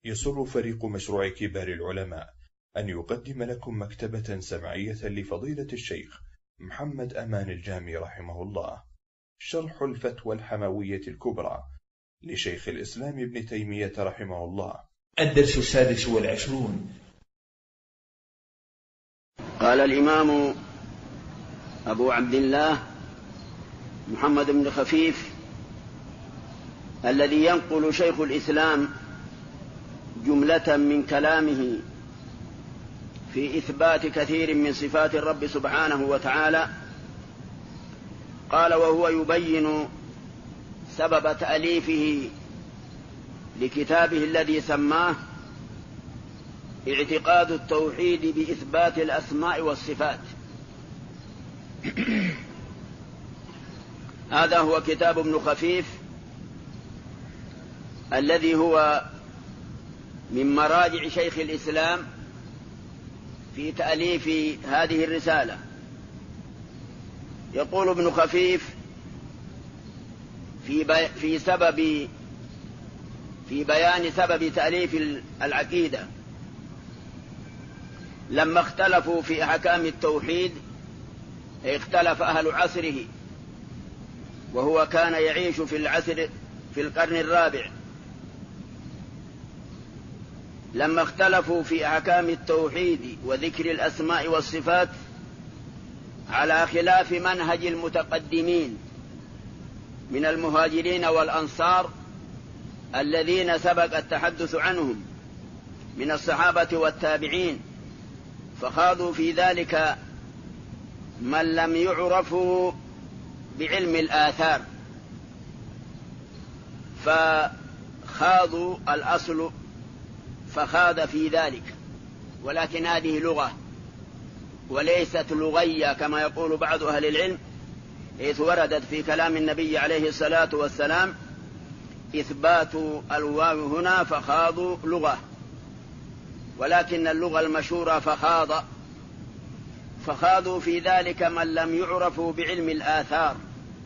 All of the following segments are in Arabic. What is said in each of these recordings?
يسر فريق مشروع كبار العلماء أن يقدم لكم مكتبة سمعية لفضيلة الشيخ محمد أمان الجامي رحمه الله، شرح الفتوى الحموية الكبرى لشيخ الإسلام ابن تيمية رحمه الله. الدرس 26. قال الإمام أبو عبد الله محمد بن خفيف الذي ينقل شيخ الإسلام جملة من كلامه في إثبات كثير من صفات الرب سبحانه وتعالى، قال وهو يبين سبب تأليفه لكتابه الذي سماه اعتقاد التوحيد بإثبات الأسماء والصفات. هذا هو كتاب ابن خفيف الذي هو من مراجع شيخ الإسلام في تأليف هذه الرسالة. يقول ابن خفيف في بيان سبب تأليف العقيدة: لما اختلفوا في أحكام التوحيد اختلف أهل عصره، وهو كان يعيش في القرن الرابع. لما اختلفوا في أحكام التوحيد وذكر الأسماء والصفات على خلاف منهج المتقدمين من المهاجرين والأنصار الذين سبق التحدث عنهم من الصحابة والتابعين، فخاضوا في ذلك من لم يعرفوا بعلم الآثار، فخاضوا الأصل فخاض في ذلك، ولكن هذه لغة وليست لغية كما يقول بعض أهل العلم، حيث وردت في كلام النبي عليه الصلاة والسلام إثبات الواو هنا فخاضوا لغة، ولكن اللغة المشهورة فخاضوا في ذلك من لم يعرفوا بعلم الآثار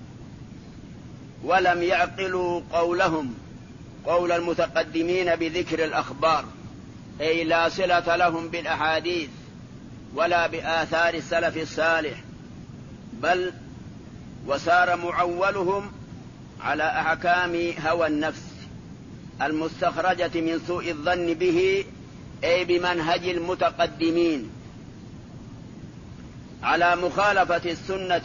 ولم يعقلوا قولهم قول المتقدمين بذكر الأخبار، أي لا صلة لهم بالأحاديث ولا بآثار السلف الصالح، بل وسار معولهم على أحكام هوى النفس المستخرجة من سوء الظن به، أي بمنهج المتقدمين، على مخالفة السنة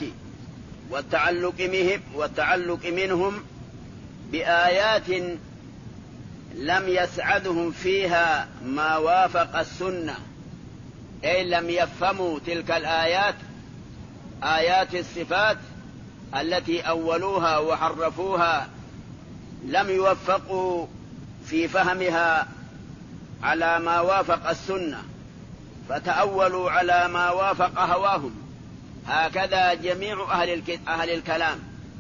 والتعلق منهم بآيات لم يسعدهم فيها ما وافق السنة، أي لم يفهموا تلك الآيات، آيات الصفات التي أولوها وحرفوها، لم يوفقوا في فهمها على ما وافق السنة، فتأولوا على ما وافق هواهم. هكذا جميع أهل الكلام،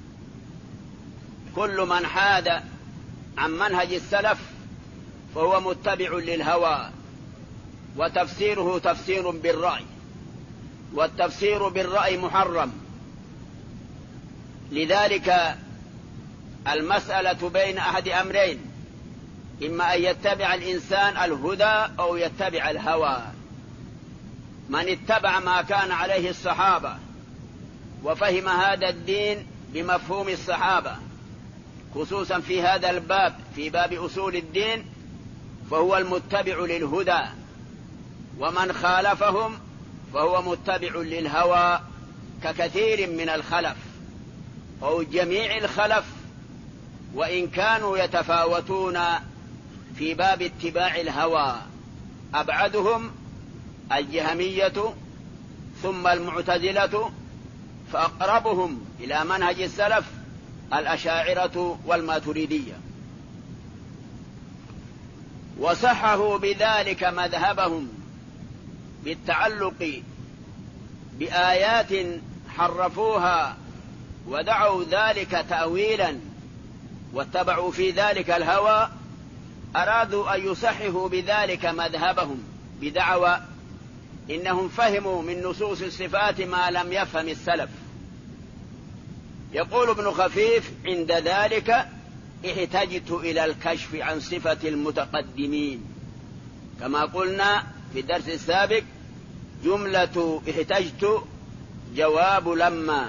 كل من حاد عن منهج السلف فهو متبع للهوى، وتفسيره تفسير بالرأي، والتفسير بالرأي محرم. لذلك المسألة بين أحد أمرين: إما أن يتبع الإنسان الهدى أو يتبع الهوى. من اتبع ما كان عليه الصحابة وفهم هذا الدين بمفهوم الصحابة، خصوصا في هذا الباب، في باب أصول الدين، فهو المتبع للهدى، ومن خالفهم فهو متبع للهوى، ككثير من الخلف أو جميع الخلف، وإن كانوا يتفاوتون في باب اتباع الهوى. أبعدهم الجهمية ثم المعتزلة، فأقربهم إلى منهج السلف الأشاعرة والماتريدية. وصححوا بذلك مذهبهم بالتعلق بآيات حرفوها ودعوا ذلك تأويلا واتبعوا في ذلك الهوى، أرادوا أن يصححوا بذلك مذهبهم بدعوى إنهم فهموا من نصوص الصفات ما لم يفهم السلف. يقول ابن خفيف: عند ذلك احتجت إلى الكشف عن صفة المتقدمين، كما قلنا في الدرس السابق جملة احتجت جواب لما.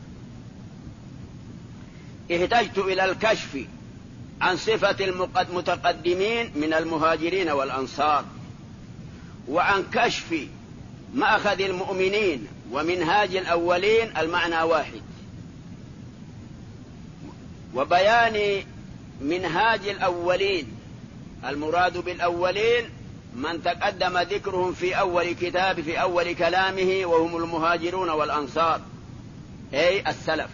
احتجت إلى الكشف عن صفة المتقدمين من المهاجرين والأنصار، وعن كشف مأخذ المؤمنين ومنهاج الأولين المعنى واحد، وبيان منهاج الأولين المراد بالأولين من تقدم ذكرهم في أول كتاب في أول كلامه، وهم المهاجرون والأنصار أي السلف،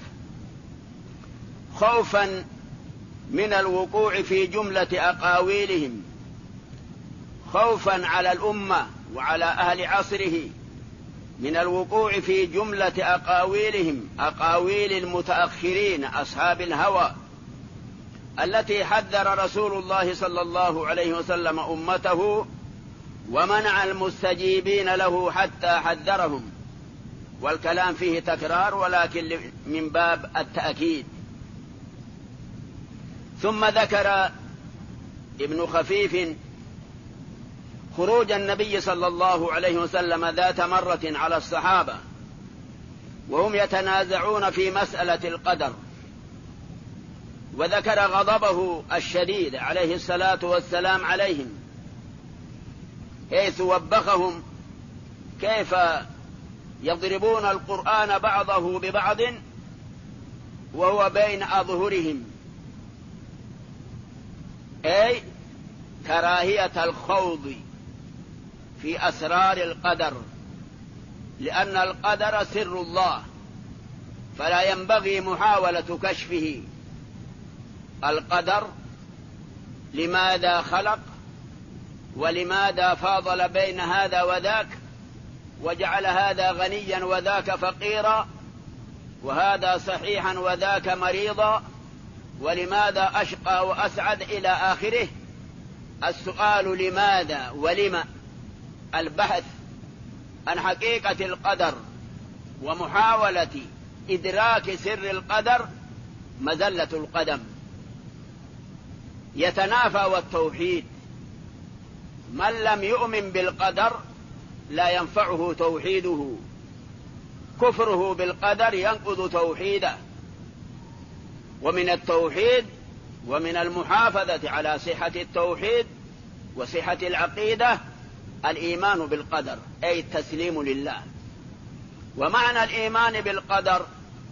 خوفا من الوقوع في جملة أقاويلهم، خوفا على الأمة وعلى أهل عصره من الوقوع في جملة أقاويلهم، أقاويل المتأخرين أصحاب الهوى التي حذر رسول الله صلى الله عليه وسلم أمته ومنع المستجيبين له حتى حذرهم، والكلام فيه تكرار ولكن من باب التأكيد. ثم ذكر ابن خفيف خروج النبي صلى الله عليه وسلم ذات مرة على الصحابة وهم يتنازعون في مسألة القدر، وذكر غضبه الشديد عليه الصلاة والسلام عليهم، حيث وبخهم كيف يضربون القرآن بعضه ببعض وهو بين أظهرهم، أي كراهية الخوض في أسرار القدر، لأن القدر سر الله فلا ينبغي محاولة كشفه. القدر لماذا خلق، ولماذا فاضل بين هذا وذاك، وجعل هذا غنيا وذاك فقيرا، وهذا صحيحا وذاك مريضا، ولماذا أشقى وأسعد إلى آخره. السؤال لماذا ولما، البحث عن حقيقة القدر ومحاولة إدراك سر القدر مزلة القدم، يتنافى التوحيد. من لم يؤمن بالقدر لا ينفعه توحيده، كفره بالقدر ينقض توحيده. ومن التوحيد ومن المحافظة على صحة التوحيد وصحة العقيدة الإيمان بالقدر، أي التسليم لله. ومعنى الإيمان بالقدر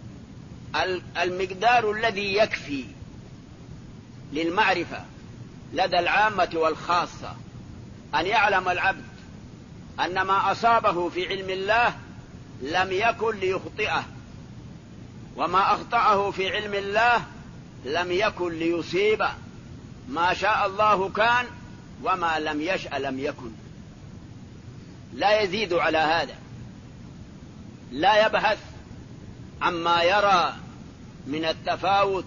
المقدار الذي يكفي للمعرفة لدى العامة والخاصة، أن يعلم العبد أن ما أصابه في علم الله لم يكن ليخطئه، وما أخطأه في علم الله لم يكن ليصيبه. ما شاء الله كان وما لم يشأ لم يكن. لا يزيد على هذا، لا يبحث عما يرى من التفاوت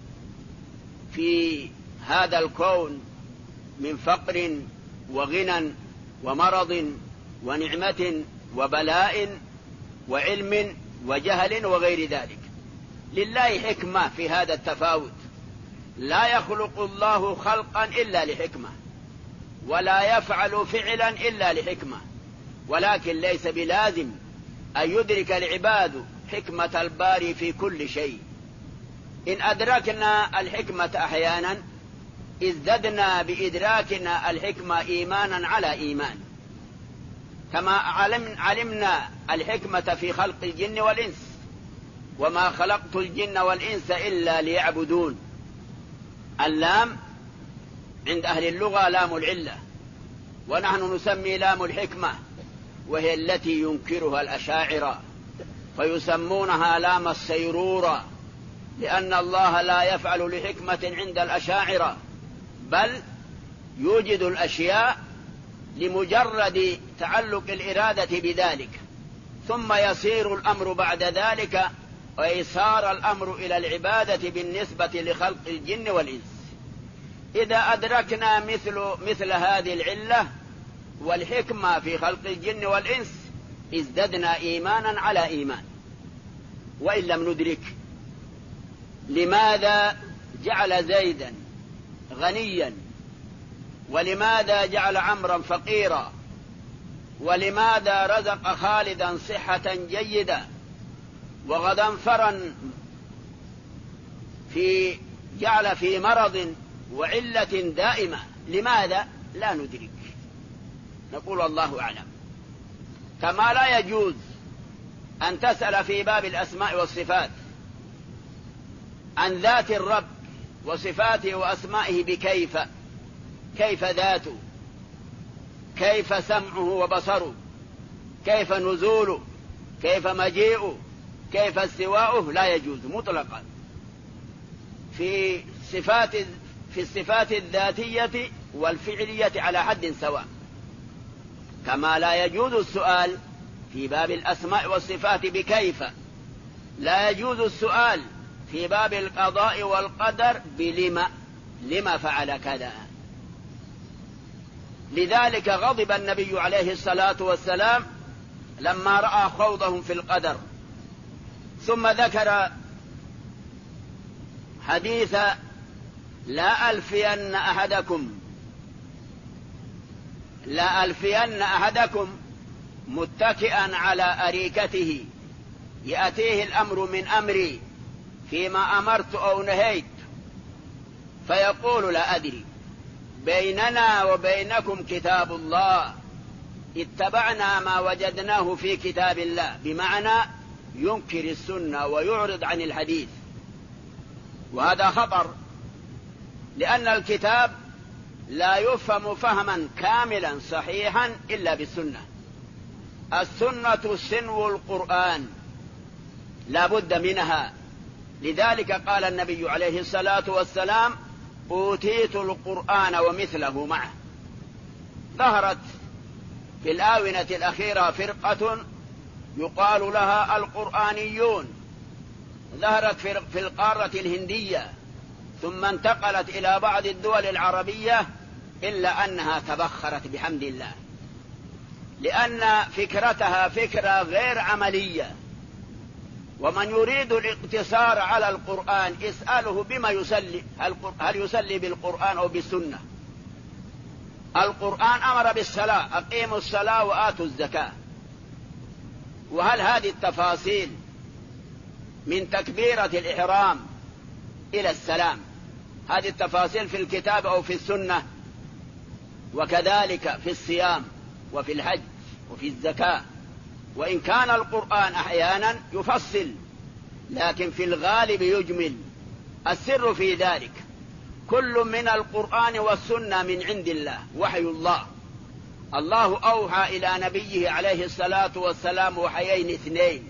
في هذا الكون من فقر وغنى ومرض ونعمة وبلاء وعلم وجهل وغير ذلك. لله حكمة في هذا التفاوت، لا يخلق الله خلقا إلا لحكمة، ولا يفعل فعلا إلا لحكمة، ولكن ليس بلازم أن يدرك العباد حكمة الباري في كل شيء. إن أدركنا الحكمة أحيانا ازددنا بإدراكنا الحكمة إيمانا على إيمان، كما علمنا الحكمة في خلق الجن والإنس، وما خلقت الجن والإنس إلا ليعبدون. اللام عند أهل اللغة لام العلة، ونحن نسمي لام الحكمة، وهي التي ينكرها الأشاعرة فيسمونها لام السيرورة، لأن الله لا يفعل لحكمة عند الأشاعرة، بل يوجد الأشياء لمجرد تعلق الإرادة بذلك، ثم يصير الأمر بعد ذلك ويصار الأمر إلى العبادة بالنسبة لخلق الجن والإنس. إذا أدركنا مثل هذه العلة والحكمة في خلق الجن والإنس ازددنا إيمانا على إيمان. وإن لم ندرك، لماذا جعل زيدا غنيا؟ ولماذا جعل عمرا فقيرا؟ ولماذا رزق خالدا صحة جيدة وغضنفرا جعل في مرض وعلة دائمة؟ لماذا؟ لا ندرك، نقول الله أعلم. كما لا يجوز أن تسأل في باب الأسماء والصفات عن ذات الرب وصفاته وأسمائه بكيف، كيف ذاته، كيف سمعه وبصره، كيف نزوله، كيف مجيئه، كيف استواؤه، لا يجوز مطلقا في الصفات الذاتية والفعلية على حد سواء. كما لا يجوز السؤال في باب الأسماء والصفات بكيف، لا يجوز السؤال في باب القضاء والقدر لما فعل كذا. لذلك غضب النبي عليه الصلاة والسلام لما رأى خوضهم في القدر، ثم ذكر حديث لا ألفين أحدكم متكئا على أريكته يأتيه الأمر من أمري فيما أمرت أو نهيت فيقول لا أدري، بيننا وبينكم كتاب الله اتبعنا ما وجدناه في كتاب الله، بمعنى ينكر السنة ويعرض عن الحديث. وهذا خطر، لأن الكتاب لا يفهم فهما كاملا صحيحا إلا بالسنة. السنة سنو القرآن لا بد منها. لذلك قال النبي عليه الصلاة والسلام أوتيت القرآن ومثله معه. ظهرت في الآونة الأخيرة فرقة يقال لها القرآنيون، ظهرت في القارة الهندية، ثم انتقلت إلى بعض الدول العربية، إلا أنها تبخرت بحمد الله، لأن فكرتها فكرة غير عملية. ومن يريد الاقتصار على القرآن اسأله بما يصلي، هل يصلي بالقرآن أو بالسنة؟ القرآن أمر بالصلاة، أقيموا الصلاة وآتوا الزكاة. وهل هذه التفاصيل من تكبيرة الإحرام إلى السلام هذه التفاصيل في الكتاب أو في السنة؟ وكذلك في الصيام وفي الحج وفي الزكاة. وإن كان القرآن أحيانا يفصل، لكن في الغالب يجمل. السر في ذلك كل من القرآن والسنة من عند الله، وحي الله. الله أوحى إلى نبيه عليه الصلاة والسلام وحيين اثنين،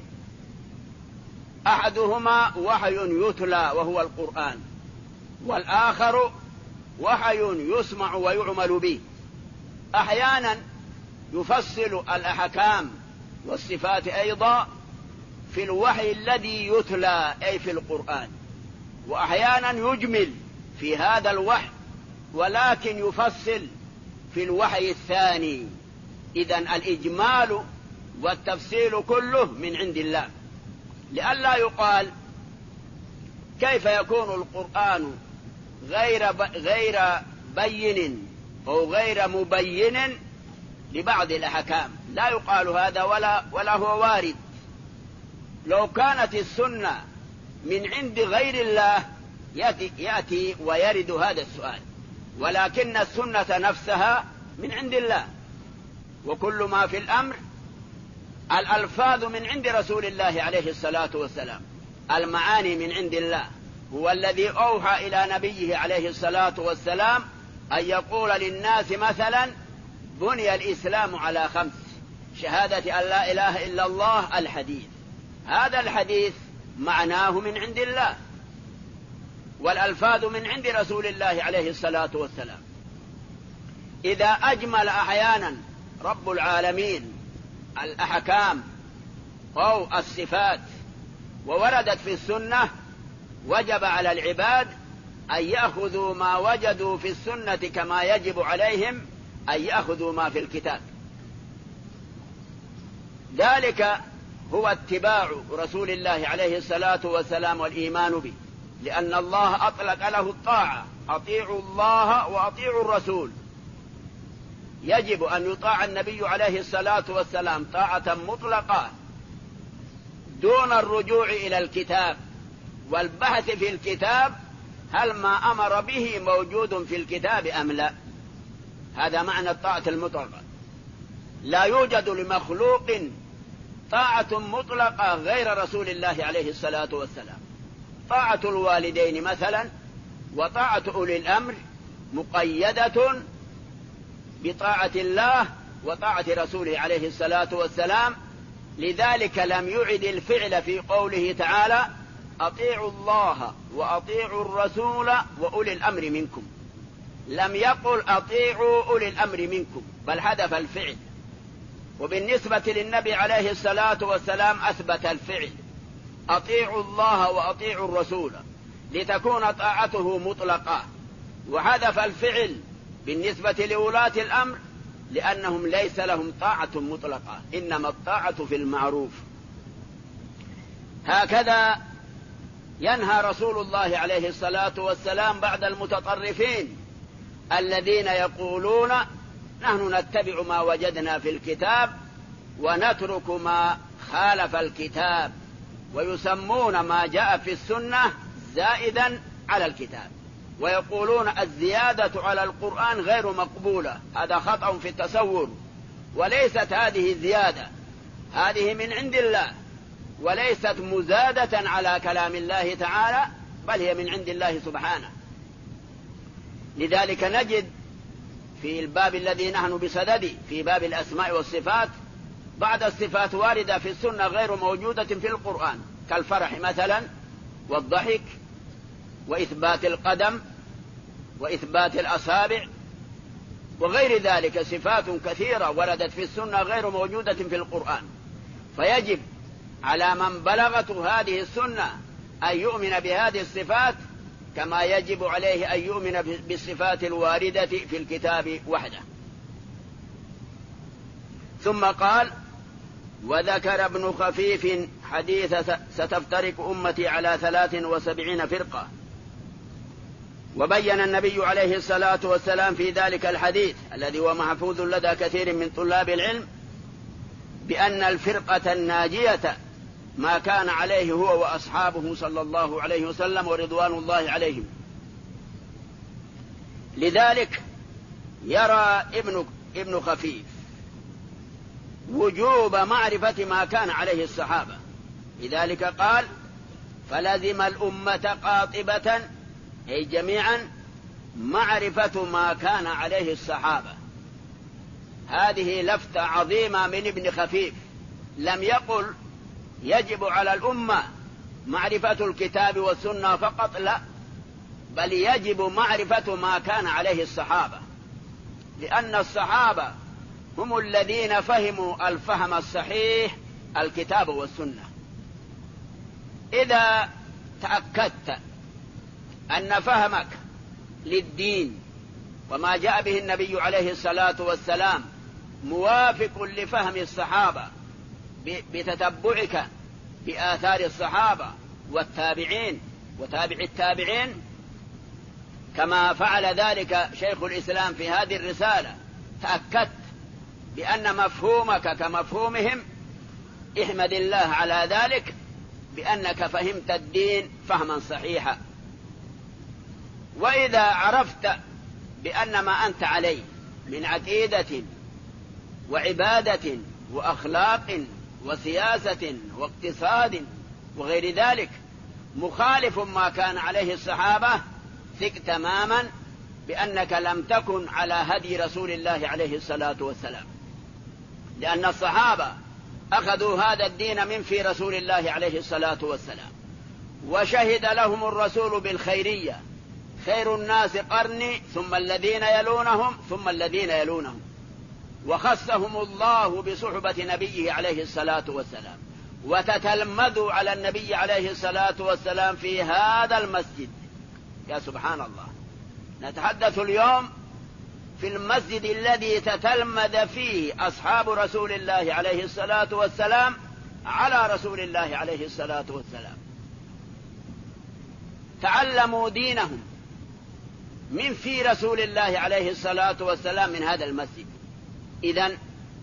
أحدهما وحي يتلى وهو القرآن، والآخر وحي يسمع ويعمل به. أحيانا يفصل الأحكام والصفات أيضا في الوحي الذي يتلى أي في القرآن، وأحيانا يجمل في هذا الوحي ولكن يفصل في الوحي الثاني. إذن الإجمال والتفصيل كله من عند الله، لئلا يقال كيف يكون القرآن غير بين أو غير مبين لبعض الأحكام. لا يقال هذا ولا هو وارد. لو كانت السنة من عند غير الله يأتي ويرد هذا السؤال، ولكن السنة نفسها من عند الله. وكل ما في الأمر الألفاظ من عند رسول الله عليه الصلاة والسلام، المعاني من عند الله. هو الذي أوحى إلى نبيه عليه الصلاة والسلام أن يقول للناس مثلا بني الإسلام على 5: شهادة أن لا إله إلا الله. الحديث هذا الحديث معناه من عند الله، والألفاظ من عند رسول الله عليه الصلاة والسلام. إذا أجمل أحيانا رب العالمين الأحكام أو الصفات ووردت في السنة، وجب على العباد أن يأخذوا ما وجدوا في السنة كما يجب عليهم أن يأخذوا ما في الكتاب. ذلك هو اتباع رسول الله عليه الصلاة والسلام والإيمان به، لأن الله أطلق له الطاعة: أطيعوا الله وأطيعوا الرسول. يجب أن يطاع النبي عليه الصلاة والسلام طاعة مطلقة دون الرجوع إلى الكتاب والبحث في الكتاب هل ما أمر به موجود في الكتاب أم لا. هذا معنى الطاعة المطلقة. لا يوجد لمخلوق طاعة مطلقة غير رسول الله عليه الصلاة والسلام. طاعة الوالدين مثلا وطاعة أولي الأمر مقيدة بطاعة الله وطاعة رسوله عليه الصلاة والسلام. لذلك لم يعد الفعل في قوله تعالى: أطيعوا الله وأطيعوا الرسول وأولي الأمر منكم. لم يقل أطيعوا أولي الأمر منكم، بل حذف الفعل. وبالنسبة للنبي عليه الصلاة والسلام أثبت الفعل: أطيعوا الله وأطيعوا الرسول، لتكون طاعته مطلقة، وحذف الفعل بالنسبة لولاة الأمر لأنهم ليس لهم طاعة مطلقة، إنما الطاعة في المعروف. هكذا ينهى رسول الله عليه الصلاة والسلام بعد المتطرفين الذين يقولون: نحن نتبع ما وجدنا في الكتاب ونترك ما خالف الكتاب، ويسمون ما جاء في السنة زائدا على الكتاب، ويقولون الزيادة على القرآن غير مقبولة. هذا خطأ في التصور، وليست هذه زيادة، هذه من عند الله، وليست مزادة على كلام الله تعالى، بل هي من عند الله سبحانه. لذلك نجد في الباب الذي نحن بصدده في باب الأسماء والصفات بعض الصفات واردة في السنة غير موجودة في القرآن، كالفرح مثلا والضحك وإثبات القدم وإثبات الأصابع وغير ذلك. صفات كثيرة وردت في السنة غير موجودة في القرآن. فيجب على من بلغته هذه السنة أن يؤمن بهذه الصفات كما يجب عليه أن يؤمن بالصفات الواردة في الكتاب وحده. ثم قال: وذكر ابن خفيف حديث ستفترق أمتي على 73 فرقة. وبين النبي عليه الصلاة والسلام في ذلك الحديث الذي هو محفوظ لدى كثير من طلاب العلم بأن الفرقة الناجية ما كان عليه هو وأصحابه صلى الله عليه وسلم ورضوان الله عليهم. لذلك يرى ابن خفيف وجوب معرفة ما كان عليه الصحابة، لذلك قال: فلزم الأمة قاطبة، أي جميعا، معرفة ما كان عليه الصحابة. هذه لفتة عظيمة من ابن خفيف، لم يقل يجب على الأمة معرفة الكتاب والسنة فقط، لا، بل يجب معرفة ما كان عليه الصحابة، لأن الصحابة هم الذين فهموا الفهم الصحيح الكتاب والسنة. إذا تأكدت أن فهمك للدين وما جاء به النبي عليه الصلاة والسلام موافق لفهم الصحابة بتتبعك بآثار الصحابة والتابعين وتابع التابعين، كما فعل ذلك شيخ الإسلام في هذه الرسالة، تأكدت بأن مفهومك كمفهومهم، احمد الله على ذلك بأنك فهمت الدين فهما صحيحا. وإذا عرفت بأن ما أنت عليه من عقيدة وعبادة وأخلاق وسياسة واقتصاد وغير ذلك مخالف ما كان عليه الصحابة، ثق تماما بأنك لم تكن على هدي رسول الله عليه الصلاة والسلام، لأن الصحابة أخذوا هذا الدين من في رسول الله عليه الصلاة والسلام، وشهد لهم الرسول بالخيرية: خير الناس قرني ثم الذين يلونهم ثم الذين يلونهم. وخصهم الله بصحبة نبيه عليه الصلاة والسلام، وتتلمذوا على النبي عليه الصلاة والسلام في هذا المسجد. يا سبحان الله، نتحدث اليوم في المسجد الذي تتلمذ فيه أصحاب رسول الله عليه الصلاة والسلام على رسول الله عليه الصلاة والسلام. تعلموا دينهم من في رسول الله عليه الصلاة والسلام من هذا المسجد. إذن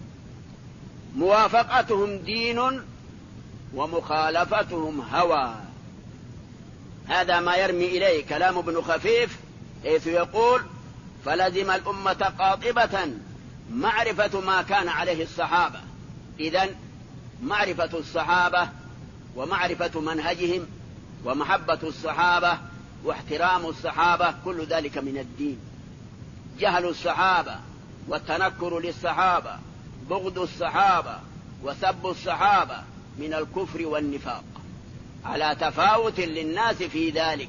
موافقتهم دين ومخالفتهم هوى. هذا ما يرمي إليه كلام ابن خفيف حيث يقول: فلزم الأمة قاطبة معرفة ما كان عليه الصحابة. إذن معرفة الصحابة ومعرفة منهجهم ومحبة الصحابة واحترام الصحابة كل ذلك من الدين. جهل الصحابة والتنكر للصحابة، بغض الصحابة وسب الصحابة من الكفر والنفاق، على تفاوت للناس في ذلك.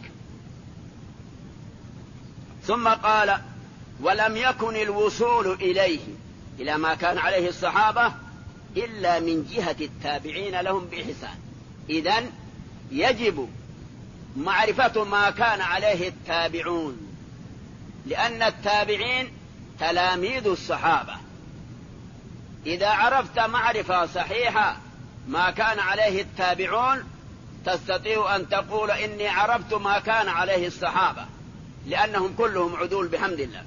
ثم قال: ولم يكن الوصول إليه، إلى ما كان عليه الصحابة، إلا من جهة التابعين لهم بإحسان. إذن يجب معرفة ما كان عليه التابعون، لأن التابعين تلاميذ الصحابة. إذا عرفت معرفة صحيحة ما كان عليه التابعون تستطيع أن تقول: إني عرفت ما كان عليه الصحابة، لأنهم كلهم عدول بحمد الله.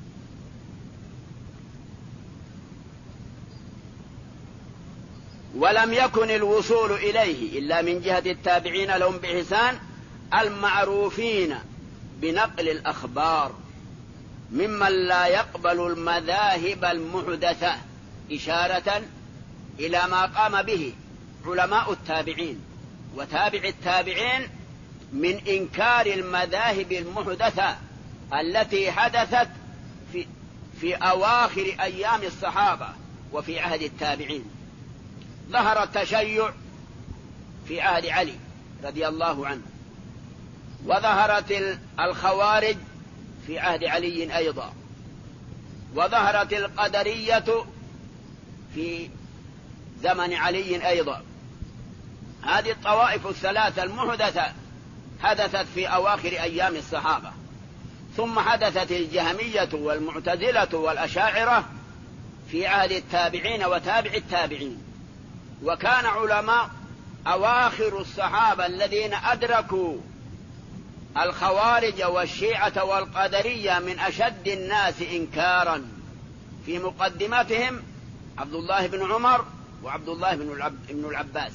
ولم يكن الوصول إليه إلا من جهة التابعين لهم بإحسان المعروفين بنقل الأخبار ممن لا يقبل المذاهب المحدثة، إشارة إلى ما قام به علماء التابعين وتابع التابعين من إنكار المذاهب المحدثة التي حدثت في أواخر أيام الصحابة وفي عهد التابعين. ظهر التشيع في عهد علي رضي الله عنه، وظهرت الخوارج في عهد علي أيضا، وظهرت القدرية في زمن علي أيضا. هذه الطوائف الثلاثة المحدثة حدثت في أواخر أيام الصحابة، ثم حدثت الجهمية والمعتزلة والأشاعرة في عهد التابعين وتابع التابعين. وكان علماء أواخر الصحابة الذين أدركوا الخوارج والشيعة والقدرية من أشد الناس إنكارا، في مقدمتهم عبد الله بن عمر وعبد الله بن العباس.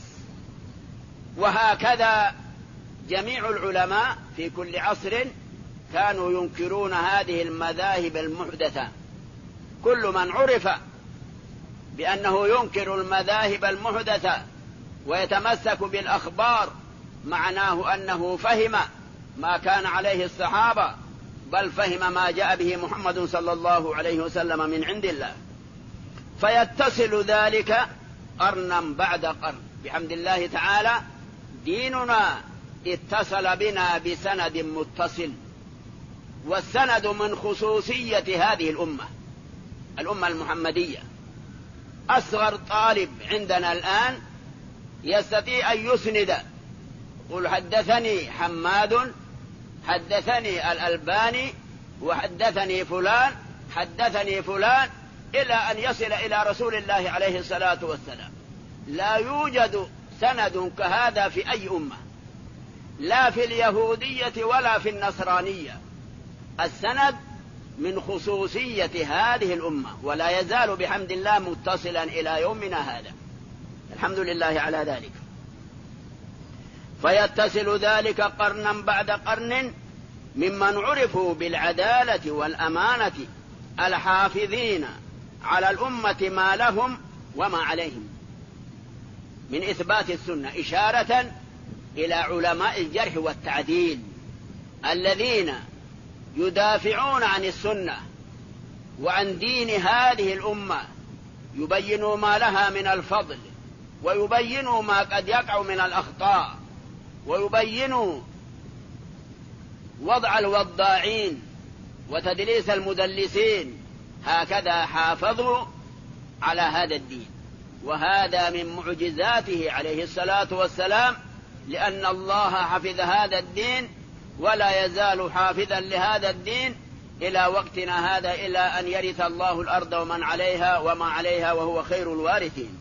وهكذا جميع العلماء في كل عصر كانوا ينكرون هذه المذاهب المحدثة. كل من عرف بأنه ينكر المذاهب المحدثة ويتمسك بالأخبار معناه أنه فهم ما كان عليه الصحابة، بل فهم ما جاء به محمد صلى الله عليه وسلم من عند الله. فيتصل ذلك قرنا بعد قرن بحمد الله تعالى. ديننا اتصل بنا بسند متصل، والسند من خصوصية هذه الأمة المحمدية. أصغر طالب عندنا الآن يستطيع أن يسند، قل حدثني حماد، حدثني الألباني، وحدثني فلان، حدثني فلان، إلى أن يصل إلى رسول الله عليه الصلاة والسلام. لا يوجد سند كهذا في أي أمة، لا في اليهودية ولا في النصرانية. السند من خصوصية هذه الأمة، ولا يزال بحمد الله متصلا إلى يومنا هذا، الحمد لله على ذلك. فيتصل ذلك قرنا بعد قرن ممن عرفوا بالعدالة والأمانة الحافظين على الأمة ما لهم وما عليهم من إثبات السنة، إشارة إلى علماء الجرح والتعديل الذين يدافعون عن السنة وعن دين هذه الأمة، يبينوا ما لها من الفضل، ويبينوا ما قد يقع من الأخطاء، ويبينوا وضع الوضاعين وتدليس المدلسين. هكذا حافظوا على هذا الدين، وهذا من معجزاته عليه الصلاة والسلام، لأن الله حفظ هذا الدين ولا يزال حافظا لهذا الدين إلى وقتنا هذا، إلى أن يرث الله الأرض ومن عليها وما عليها وهو خير الوارثين.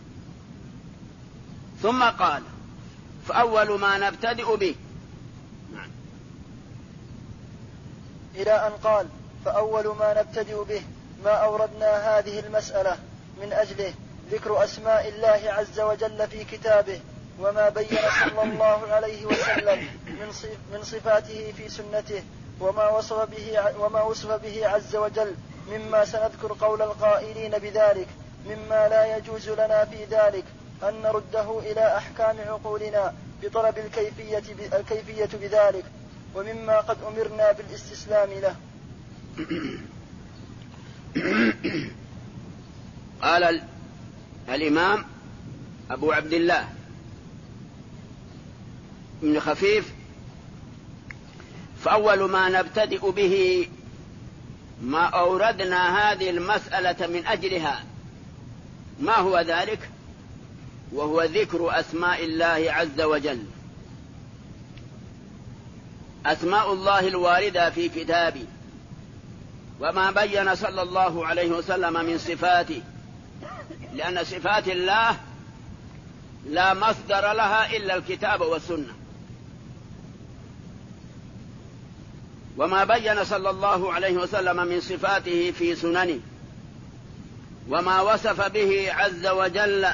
ثم قال: فأول ما نبتدئ به إلى أن قال: فأول ما نبتدئ به ما أوردنا هذه المسألة من أجله ذكر أسماء الله عز وجل في كتابه، وما بين صلى الله عليه وسلم من صفاته في سنته، وما وصف به عز وجل، مما سنذكر قول القائلين بذلك، مما لا يجوز لنا في ذلك أن نرده إلى أحكام عقولنا بطلب الكيفية بذلك، ومما قد أمرنا بالاستسلام له. قال الإمام أبو عبد الله ابن خفيف: فأول ما نبتدئ به ما أوردنا هذه المسألة من أجلها. ما هو ذلك؟ وهو ذكر أسماء الله عز وجل. أسماء الله الواردة في كتابه، وما بين صلى الله عليه وسلم من صفاته، لأن صفات الله لا مصدر لها إلا الكتاب والسنة. وما بين صلى الله عليه وسلم من صفاته في سننه، وما وصف به عز وجل،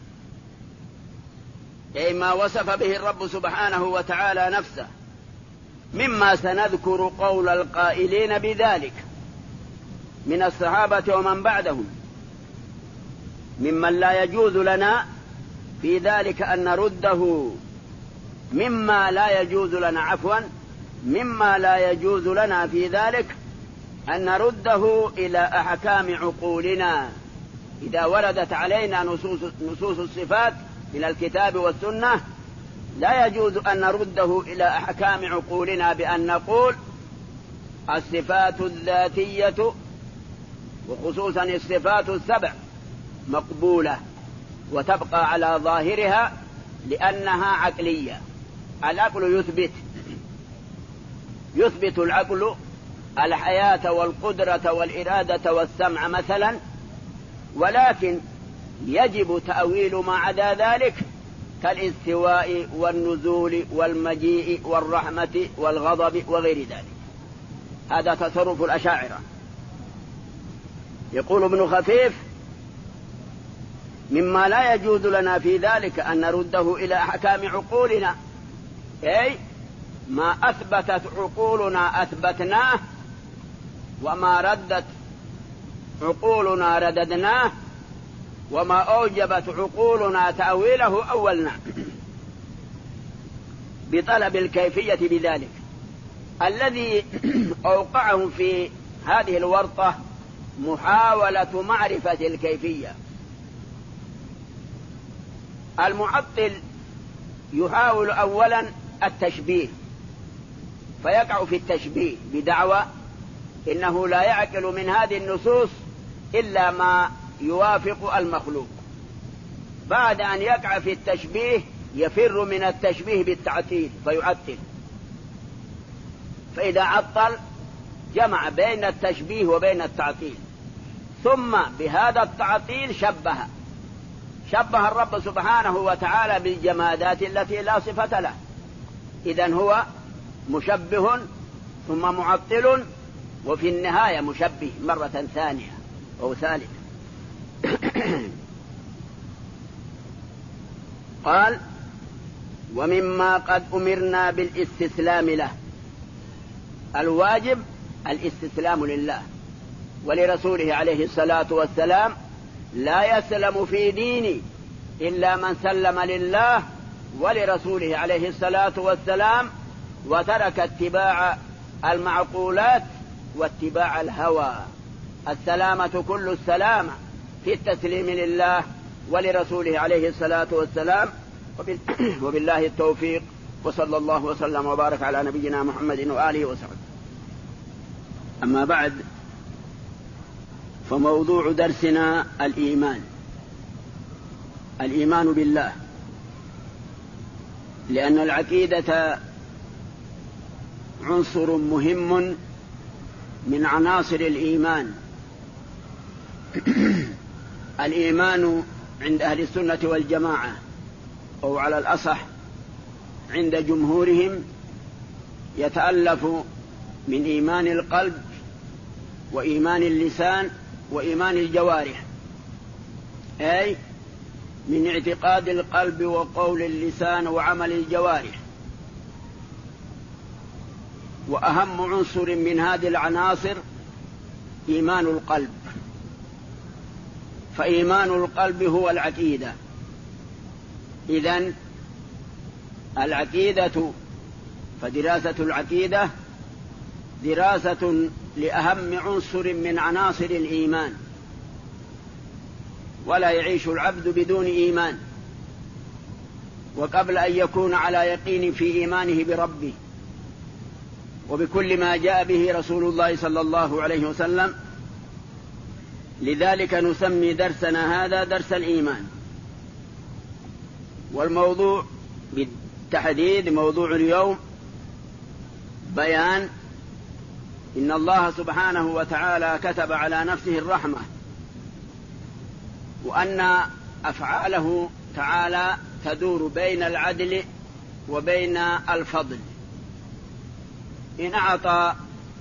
أي ما وصف به الرب سبحانه وتعالى نفسه، مما سنذكر قول القائلين بذلك من الصحابة ومن بعدهم، ممن لا يجوز لنا في ذلك أن نرده، مما لا يجوز لنا في ذلك أن نرده إلى أحكام عقولنا. إذا وردت علينا نصوص الصفات من الكتاب والسنة، لا يجوز أن نرده إلى أحكام عقولنا بأن نقول الصفات الذاتية وخصوصا الصفات السبع مقبولة وتبقى على ظاهرها لأنها عقلية. العقل يثبت العقل الحياة والقدرة والإرادة والسمع مثلا، ولكن يجب تأويل ما عدا ذلك كالاستواء والنزول والمجيء والرحمة والغضب وغير ذلك. هذا تصرف الأشاعرة. يقول ابن خفيف: مما لا يجوز لنا في ذلك أن نرده إلى أحكام عقولنا، أي ما أثبتت عقولنا أثبتناه، وما ردت عقولنا رددناه، وما أوجبت عقولنا تأويله أولنا، بطلب الكيفية بذلك. الذي أوقعهم في هذه الورطة محاولة معرفة الكيفية. المعطل يحاول أولا التشبيه، فيقع في التشبيه بدعوى إنه لا يعقل من هذه النصوص إلا ما يوافق المخلوق. بعد أن يقع في التشبيه يفر من التشبيه بالتعطيل فيعطل، فإذا عطل جمع بين التشبيه وبين التعطيل، ثم بهذا التعطيل شبه الرب سبحانه وتعالى بالجمادات التي لا صفة له. إذن هو مشبه ثم معطل، وفي النهاية مشبه مرة ثانية أو ثالثة. قال: ومما قد أمرنا بالاستسلام له. الواجب الاستسلام لله ولرسوله عليه الصلاة والسلام. لا يسلم في ديني إلا من سلم لله ولرسوله عليه الصلاة والسلام، وترك اتباع المعقولات واتباع الهوى. السلامة كل السلامة في التسليم لله ولرسوله عليه الصلاة والسلام. وبالله التوفيق، وصلى الله وسلم وبارك على نبينا محمد وآله وصحبه. أما بعد، فموضوع درسنا الإيمان بالله، لأن العقيدة عنصر مهم من عناصر الإيمان. الإيمان عند أهل السنة والجماعة، أو على الأصح عند جمهورهم، يتألف من إيمان القلب وإيمان اللسان وإيمان الجوارح، أي من اعتقاد القلب وقول اللسان وعمل الجوارح. وأهم عنصر من هذه العناصر إيمان القلب، فإيمان القلب هو العقيدة. إذن العقيدة، فدراسة العقيدة دراسة لأهم عنصر من عناصر الإيمان، ولا يعيش العبد بدون إيمان. وقبل أن يكون على يقين في إيمانه بربه وبكل ما جاء به رسول الله صلى الله عليه وسلم، لذلك نسمي درسنا هذا درس الإيمان. والموضوع بالتحديد موضوع اليوم بيان إن الله سبحانه وتعالى كتب على نفسه الرحمة، وأن أفعاله تعالى تدور بين العدل وبين الفضل. إن أعطى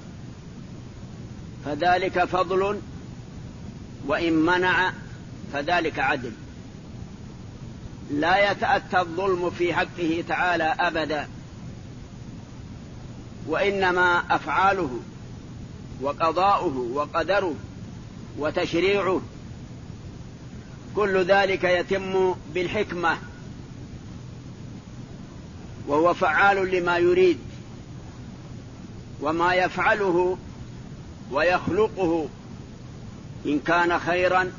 فذلك فضل، وإن منع فذلك عدل. لا يتأتى الظلم في حقه تعالى أبدا، وإنما أفعاله وقضاؤه وقدره وتشريعه كل ذلك يتم بالحكمة، وهو فعال لما يريد. وما يفعله ويخلقه إن كان خيرا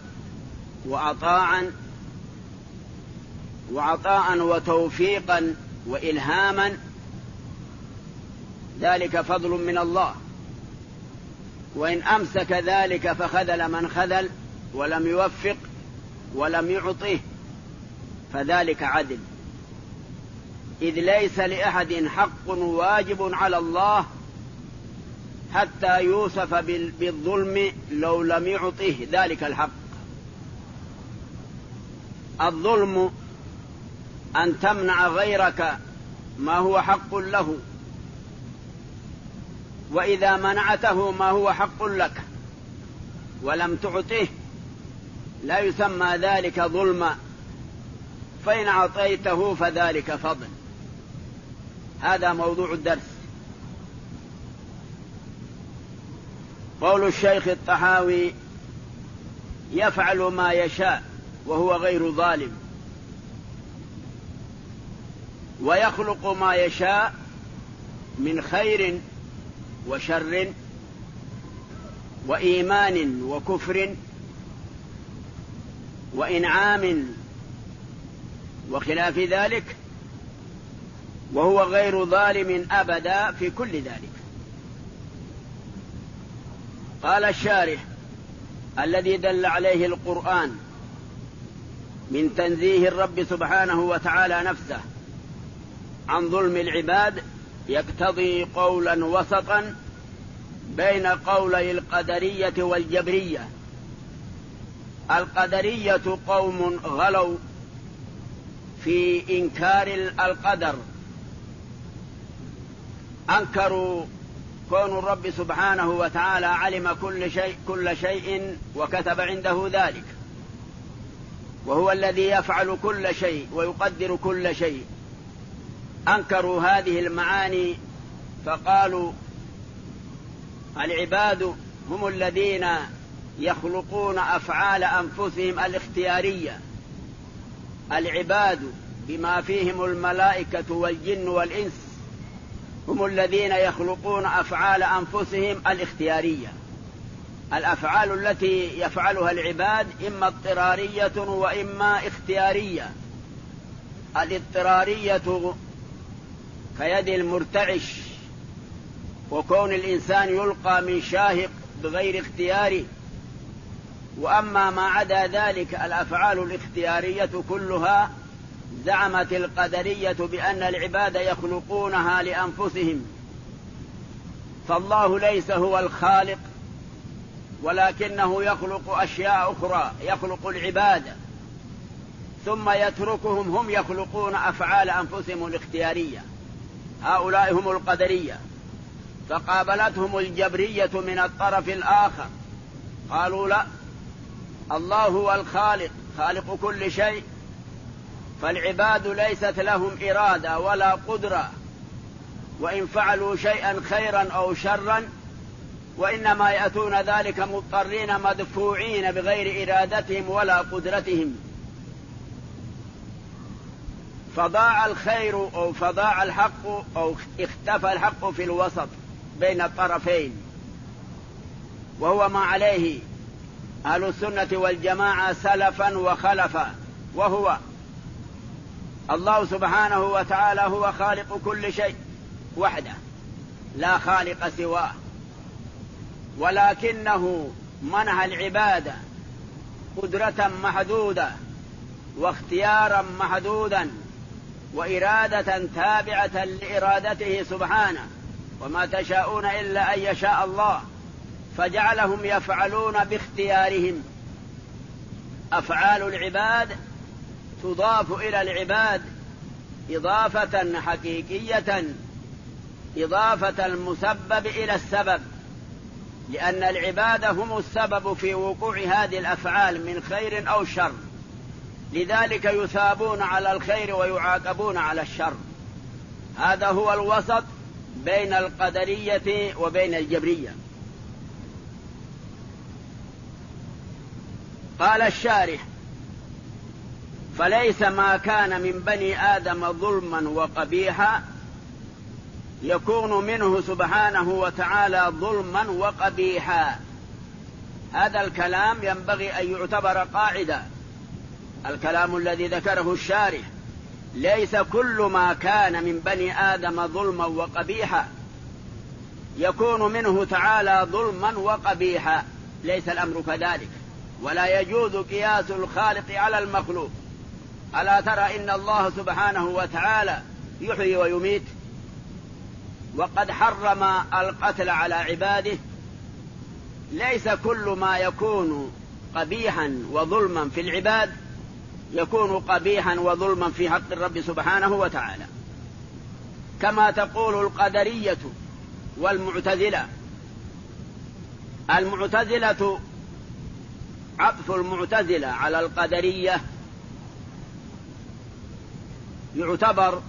وعطاء وتوفيقا وإلهاما، ذلك فضل من الله. وإن أمسك ذلك فخذل من خذل ولم يوفق ولم يعطه فذلك عدل. إذ ليس لأحد حق واجب على الله حتى يوصف بالظلم لو لم يعطه ذلك الحق. الظلم أن تمنع غيرك ما هو حق له، وإذا منعته ما هو حق لك ولم تعطه لا يسمى ذلك ظلما، فإن أعطيته فذلك فضل. هذا موضوع الدرس. قول الشيخ الطحاوي: يفعل ما يشاء وهو غير ظالم، ويخلق ما يشاء من خير وشر وإيمان وكفر وإنعام وخلاف ذلك، وهو غير ظالم أبدا في كل ذلك. قال الشارح: الذي دل عليه القرآن من تنزيه الرب سبحانه وتعالى نفسه عن ظلم العباد يقتضي قولا وسطا بين قولي القدرية والجبرية. القدرية قوم غلوا في إنكار القدر، أنكروا كون الرب سبحانه وتعالى علم كل شيء وكتب عنده ذلك، وهو الذي يفعل كل شيء ويقدر كل شيء. أنكروا هذه المعاني فقالوا: العباد هم الذين يخلقون أفعال أنفسهم الاختيارية. العباد بما فيهم الملائكة والجن والإنس هم الذين يخلقون أفعال أنفسهم الاختيارية. الأفعال التي يفعلها العباد إما اضطرارية وإما اختيارية. الاضطرارية كيد المرتعش، وكون الإنسان يلقى من شاهق بغير اختياره. وأما ما عدا ذلك الأفعال الاختيارية كلها زعمت القدرية بأن العباد يخلقونها لأنفسهم، فالله ليس هو الخالق ولكنه يخلق أشياء أخرى، يخلق العباد ثم يتركهم هم يخلقون أفعال أنفسهم الاختيارية. هؤلاء هم القدرية. فقابلتهم الجبرية من الطرف الآخر، قالوا لا، الله هو الخالق، خالق كل شيء، فالعباد ليست لهم إرادة ولا قدرة، وإن فعلوا شيئا خيرا أو شرا وإنما يأتون ذلك مضطرين مدفوعين بغير إرادتهم ولا قدرتهم. فضاع الخير أو فضاع الحق أو اختفى الحق في الوسط بين الطرفين، وهو ما عليه أهل السنة والجماعة سلفا وخلفا، وهو الله سبحانه وتعالى هو خالق كل شيء وحده لا خالق سواه، ولكنه منح العبادة قدرة محدودة واختيارا محدودا وإرادة تابعة لإرادته سبحانه، وما تشاءون إلا أن يشاء الله، فجعلهم يفعلون باختيارهم. أفعال العباد تضاف إلى العباد إضافة حقيقية، إضافة المسبب إلى السبب، لأن العباد هم السبب في وقوع هذه الأفعال من خير أو شر، لذلك يثابون على الخير ويعاقبون على الشر. هذا هو الوسط بين القدرية وبين الجبرية. قال الشارح: فليس ما كان من بني آدم ظلما وقبيحا يكون منه سبحانه وتعالى ظلما وقبيحا. هذا الكلام ينبغي أن يعتبر قاعدة، الكلام الذي ذكره الشارح: ليس كل ما كان من بني آدم ظلما وقبيحا يكون منه تعالى ظلما وقبيحا، ليس الأمر كذلك، ولا يجوز قياس الخالق على المخلوق. ألا ترى إن الله سبحانه وتعالى يحيي ويميت، وقد حرم القتل على عباده. ليس كل ما يكون قبيحا وظلما في العباد يكون قبيحا وظلما في حق الرب سبحانه وتعالى، كما تقول القدرية والمعتزلة. المعتزلة عطف المعتزلة على القدرية يعتبر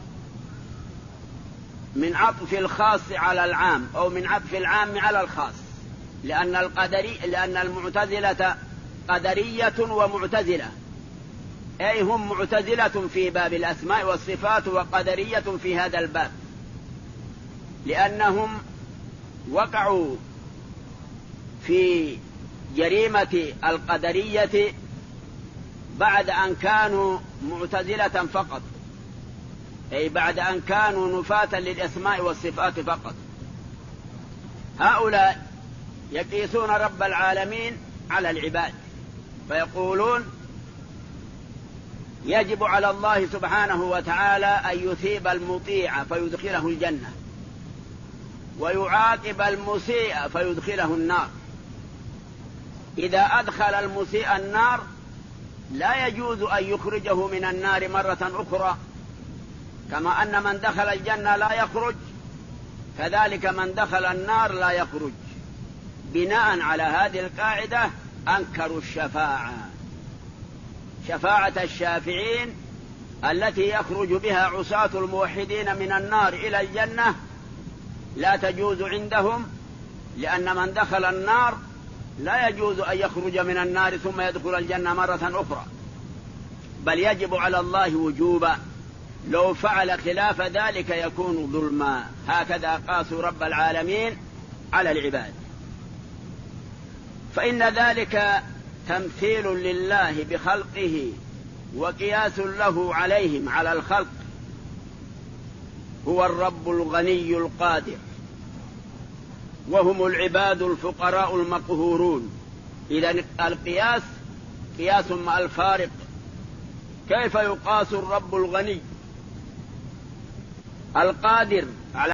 من عطف الخاص على العام أو من عطف العام على الخاص، لأن المعتزلة قدرية ومعتزلة، أي هم معتزلة في باب الأسماء والصفات وقدرية في هذا الباب، لأنهم وقعوا في جريمة القدرية بعد أن كانوا معتزلة فقط، أي بعد أن كانوا نفاة للأسماء والصفات فقط. هؤلاء يقيسون رب العالمين على العباد، فيقولون يجب على الله سبحانه وتعالى أن يثيب المطيع فيدخله الجنة، ويعاقب المسيء فيدخله النار. إذا أدخل المسيء النار لا يجوز أن يخرجه من النار مرة أخرى، كما أن من دخل الجنة لا يخرج، كذلك من دخل النار لا يخرج. بناء على هذه القاعدة أنكروا الشفاعة، شفاعة الشافعين التي يخرج بها عصاة الموحدين من النار إلى الجنة لا تجوز عندهم، لأن من دخل النار لا يجوز أن يخرج من النار ثم يدخل الجنة مرة أخرى، بل يجب على الله وجوبا، لو فعل خلاف ذلك يكون ظلما. هكذا قاسوا رب العالمين على العباد، فإن ذلك تمثيل لله بخلقه وقياس له عليهم على الخلق. هو الرب الغني القادر، وهم العباد الفقراء المقهورون. إذن القياس قياس مع الفارق. كيف يقاس الرب الغني القادر على